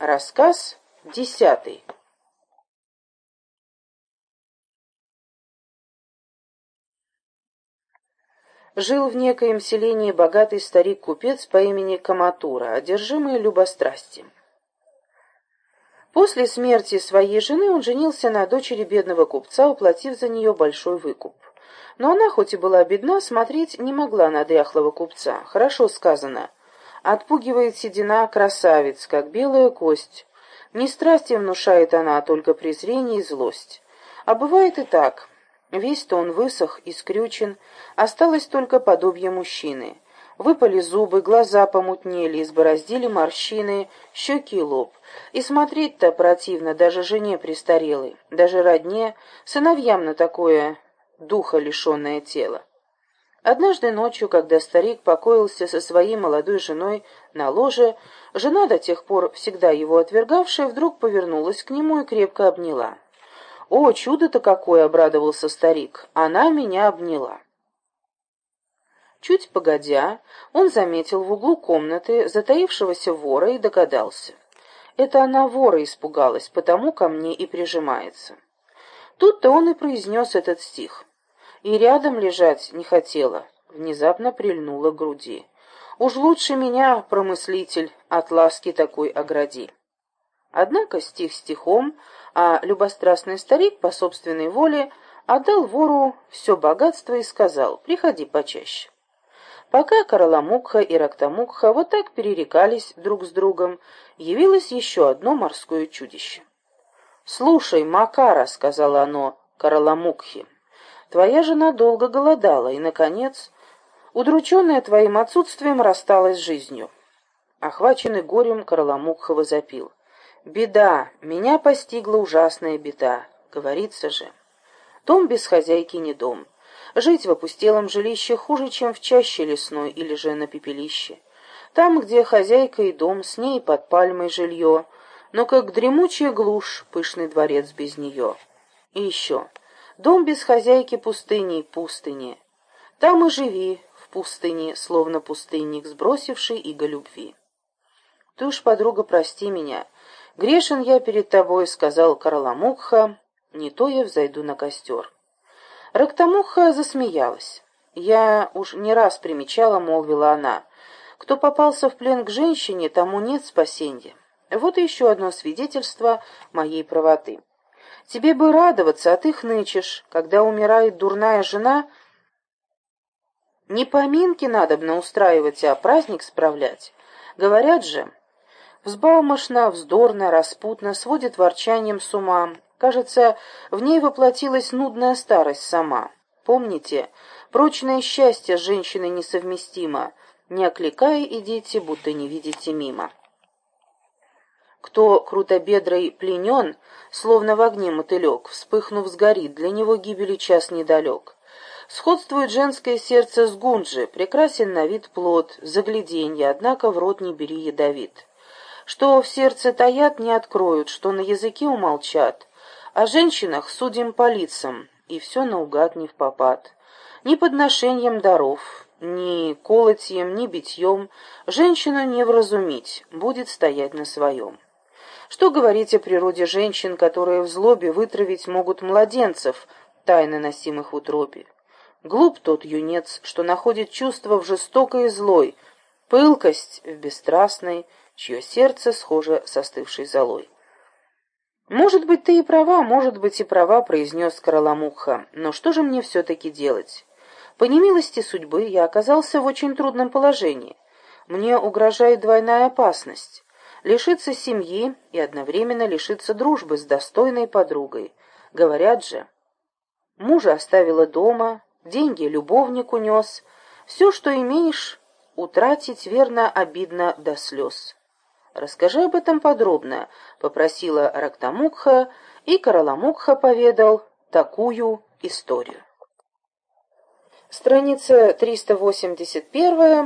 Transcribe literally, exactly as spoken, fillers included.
Рассказ десятый. Жил в некоем селении богатый старик-купец по имени Каматура, одержимый любострастием. После смерти своей жены он женился на дочери бедного купца, уплатив за нее большой выкуп. Но она, хоть и была бедна, смотреть не могла на дряхлого купца. Хорошо сказано: отпугивает седина красавиц, как белая кость. Не страсти внушает она, а только презрение и злость. А бывает и так. Весь-то он высох и скрючен, осталось только подобие мужчины. Выпали зубы, глаза помутнели, избороздили морщины, щеки и лоб. И смотреть-то противно даже жене престарелой, даже родне, сыновьям на такое духа лишенное тело. Однажды ночью, когда старик покоился со своей молодой женой на ложе, жена, до тех пор всегда его отвергавшая, вдруг повернулась к нему и крепко обняла. «О, чудо-то какое!» — обрадовался старик. «Она меня обняла». Чуть погодя, он заметил в углу комнаты затаившегося вора и догадался. Это она вора испугалась, потому ко мне и прижимается. Тут-то он и произнес этот стих. И рядом лежать не хотела, внезапно прильнула к груди. Уж лучше меня, промыслитель, от ласки такой огради. Однако стих стихом, а любострастный старик по собственной воле отдал вору все богатство и сказал: «Приходи почаще». Пока Караламукха и Рактамукха вот так перерекались друг с другом, явилось еще одно морское чудище. «Слушай, Макара», — сказала оно Караламукхе, — «твоя жена долго голодала и, наконец, удрученная твоим отсутствием, рассталась с жизнью». Охваченный горем, Караламукха возопил: «Беда! Меня постигла ужасная беда!» Говорится же. Дом без хозяйки не дом. Жить в опустелом жилище хуже, чем в чаще лесной или же на пепелище. Там, где хозяйка и дом, с ней под пальмой жилье, но как дремучая глушь, пышный дворец без нее. И еще. Дом без хозяйки пустыней, пустыни. Там и живи, в пустыне, словно пустынник, сбросивший иго любви. Ты уж, подруга, прости меня. Грешен я перед тобой, — сказал Караламукха, — не то я взойду на костер. Рактамукха засмеялась. Я уж не раз примечала, — молвила она, — кто попался в плен к женщине, тому нет спасенья. Вот еще одно свидетельство моей правоты. Тебе бы радоваться, а ты хнычешь. Когда умирает дурная жена, не поминки надобно устраивать, а праздник справлять. Говорят же, взбалмошно, вздорно, распутно, сводит ворчанием с ума. Кажется, в ней воплотилась нудная старость сама. Помните, прочное счастье с женщиной несовместимо. Не окликая, идите, будто не видите мимо. Кто крутобедрой пленен, словно в огне мотылек, вспыхнув, сгорит, для него гибели час недалек. Сходствует женское сердце с гунджи, прекрасен на вид плод, загляденье, однако в рот не бери ядовит. Что в сердце таят, не откроют, что на языке умолчат. О женщинах судим по лицам, и все наугад не впопад. Ни подношением даров, ни колотьем, ни битьем женщину не вразумить, будет стоять на своем. Что говорить о природе женщин, которые в злобе вытравить могут младенцев, тайно носимых в утробе? Глуп тот юнец, что находит чувство в жестокой и злой, пылкость в бесстрастной, чье сердце схоже с остывшей золой. «Может быть, ты и права, может быть, и права», — произнес Караламукха, — «но что же мне все-таки делать? По немилости судьбы я оказался в очень трудном положении. Мне угрожает двойная опасность — лишиться семьи и одновременно лишиться дружбы с достойной подругой. Говорят же, мужа оставила дома, деньги любовник унес, все, что имеешь, утратить верно обидно до слез». «Расскажи об этом подробно», — попросила Рактамукха, и Караламукха поведал такую историю. Страница триста восемьдесят первая.